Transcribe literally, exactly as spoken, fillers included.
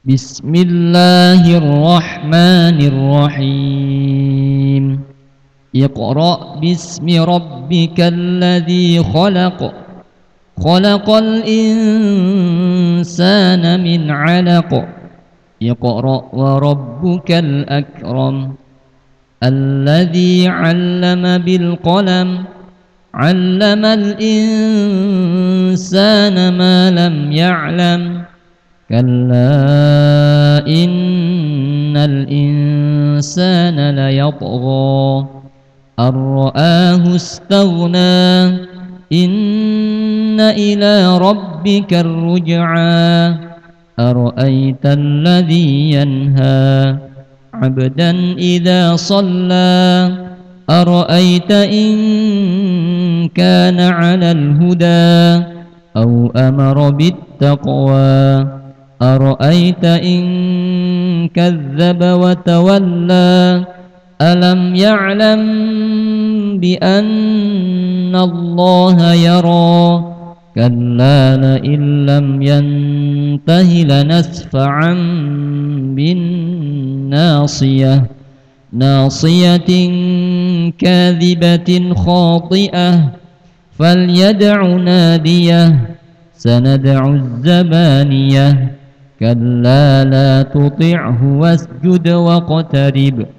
بسم الله الرحمن الرحيم اقرأ باسم ربك الذي خلق خلق الإنسان من علق اقرأ وربك الأكرم الذي علم بالقلم علم الإنسان ما لم يعلم كلا إن الإنسان ليطغى أن رآه استغنى إن إلى ربك الرجعى أرأيت الذي ينهى عبدا إذا صلى أرأيت إن كان على الهدى أو أمر بالتقوى أرأيت إن كذب وتولى ألم يعلم بأن الله يرى كلا لئن لم ينته لنسفعا بالناصية ناصية كاذبة خاطئة فليدع ناديه سندع الزبانية كلا لا تطعه واسجد واقترب